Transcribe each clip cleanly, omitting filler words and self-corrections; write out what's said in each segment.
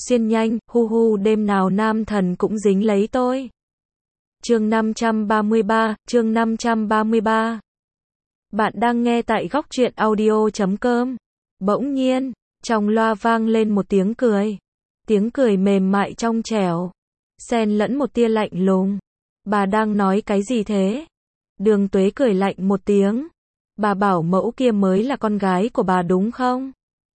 xuyên nhanh, hu hu đêm nào nam thần cũng dính lấy tôi. Chương 533. Bạn đang nghe tại góc truyện audio.com. Bỗng nhiên, trong loa vang lên một tiếng cười. Tiếng cười mềm mại trong trẻo, xen lẫn một tia lạnh lùng. Bà đang nói cái gì thế? Đường Tuế cười lạnh một tiếng. Bà bảo mẫu kia mới là con gái của bà đúng không?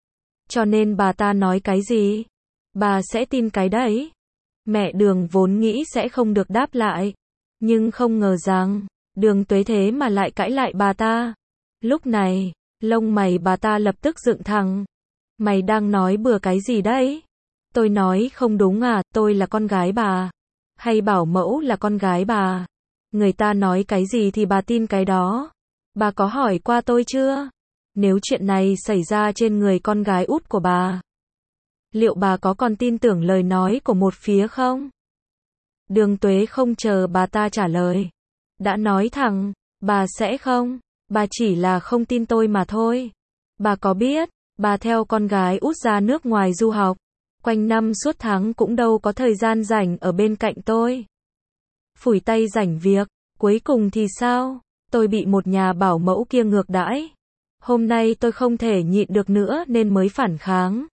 Cho nên bà ta nói cái gì? Bà sẽ tin cái đấy. Mẹ Đường vốn nghĩ sẽ không được đáp lại. Nhưng không ngờ rằng, Đường Tuế thế mà lại cãi lại bà ta. Lúc này, lông mày bà ta lập tức dựng thẳng. Mày đang nói bừa cái gì đấy? Tôi nói không đúng à, tôi là con gái bà. Hay bảo mẫu là con gái bà. Người ta nói cái gì thì bà tin cái đó. Bà có hỏi qua tôi chưa? Nếu chuyện này xảy ra trên người con gái út của bà, liệu bà có còn tin tưởng lời nói của một phía không? Đường Tuế không chờ bà ta trả lời. Đã nói thẳng, bà sẽ không. Bà chỉ là không tin tôi mà thôi. Bà có biết, bà theo con gái út ra nước ngoài du học. Quanh năm suốt tháng cũng đâu có thời gian rảnh ở bên cạnh tôi. Phủi tay rảnh việc, cuối cùng thì sao? Tôi bị một nhà bảo mẫu kia ngược đãi. Hôm nay tôi không thể nhịn được nữa nên mới phản kháng.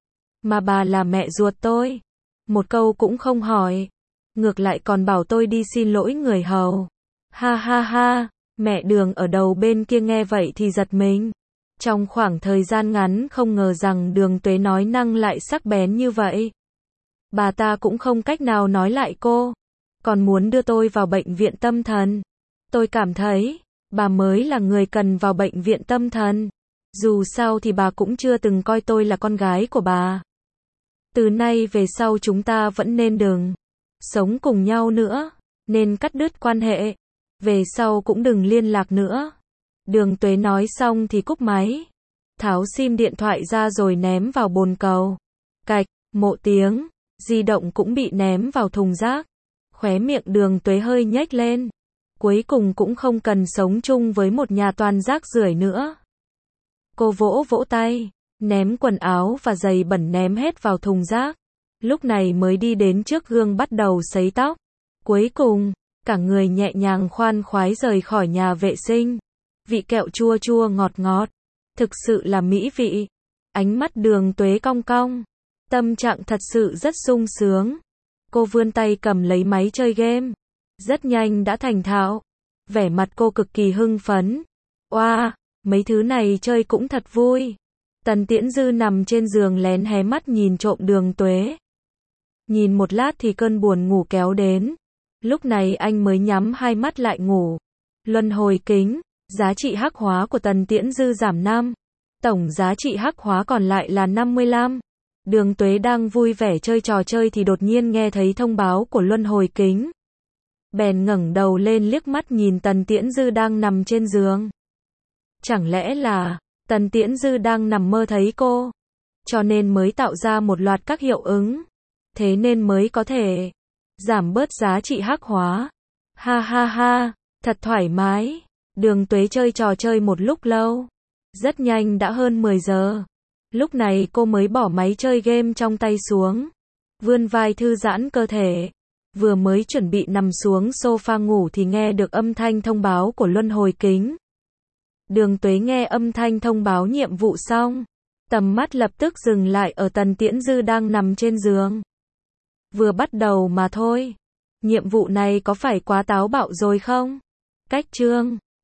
Mà bà là mẹ ruột tôi. Một câu cũng không hỏi. Ngược lại còn bảo tôi đi xin lỗi người hầu. Ha ha ha, mẹ Đường ở đầu bên kia nghe vậy thì giật mình. Trong khoảng thời gian ngắn không ngờ rằng Đường Tuế nói năng lại sắc bén như vậy. Bà ta cũng không cách nào nói lại cô. Còn muốn đưa tôi vào bệnh viện tâm thần. Tôi cảm thấy, bà mới là người cần vào bệnh viện tâm thần. Dù sao thì bà cũng chưa từng coi tôi là con gái của bà. Từ nay về sau chúng ta vẫn nên đừng sống cùng nhau nữa. Nên cắt đứt quan hệ. Về sau cũng đừng liên lạc nữa. Đường Tuế nói xong thì cúp máy. Tháo sim điện thoại ra rồi ném vào bồn cầu. Cạch, một tiếng, di động cũng bị ném vào thùng rác. Khóe miệng Đường Tuế hơi nhếch lên. Cuối cùng cũng không cần sống chung với một nhà toàn rác rưởi nữa. Cô vỗ vỗ tay, ném quần áo và giày bẩn ném hết vào thùng rác. Lúc này mới đi đến trước gương bắt đầu sấy tóc. Cuối cùng, cả người nhẹ nhàng khoan khoái rời khỏi nhà vệ sinh. Vị kẹo chua chua ngọt ngọt. Thực sự là mỹ vị. Ánh mắt Đường Tuế cong cong. Tâm trạng thật sự rất sung sướng. Cô vươn tay cầm lấy máy chơi game. Rất nhanh đã thành thạo. Vẻ mặt cô cực kỳ hưng phấn. Oa, mấy thứ này chơi cũng thật vui. Tần Tiễn Dư nằm trên giường lén hé mắt nhìn trộm Đường Tuế. Nhìn một lát thì cơn buồn ngủ kéo đến. Lúc này anh mới nhắm hai mắt lại ngủ. Luân hồi kính, giá trị hắc hóa của Tần Tiễn Dư giảm 5. Tổng giá trị hắc hóa còn lại là 55. Đường Tuế đang vui vẻ chơi trò chơi thì đột nhiên nghe thấy thông báo của luân hồi kính. Bèn ngẩng đầu lên liếc mắt nhìn Tần Tiễn Dư đang nằm trên giường. Chẳng lẽ là Tần Tiễn Dư đang nằm mơ thấy cô, cho nên mới tạo ra một loạt các hiệu ứng. Thế nên mới có thể giảm bớt giá trị hắc hóa. Ha ha ha, thật thoải mái. Đường Tuế chơi trò chơi một lúc lâu. Rất nhanh đã hơn 10 giờ. Lúc này cô mới bỏ máy chơi game trong tay xuống. Vươn vai thư giãn cơ thể. Vừa mới chuẩn bị nằm xuống sofa ngủ thì nghe được âm thanh thông báo của luân hồi kính. Đường Tuế nghe âm thanh thông báo nhiệm vụ xong. Tầm mắt lập tức dừng lại ở Tần Tiễn Dư đang nằm trên giường. Vừa bắt đầu mà thôi. Nhiệm vụ này có phải quá táo bạo rồi không? Cách chương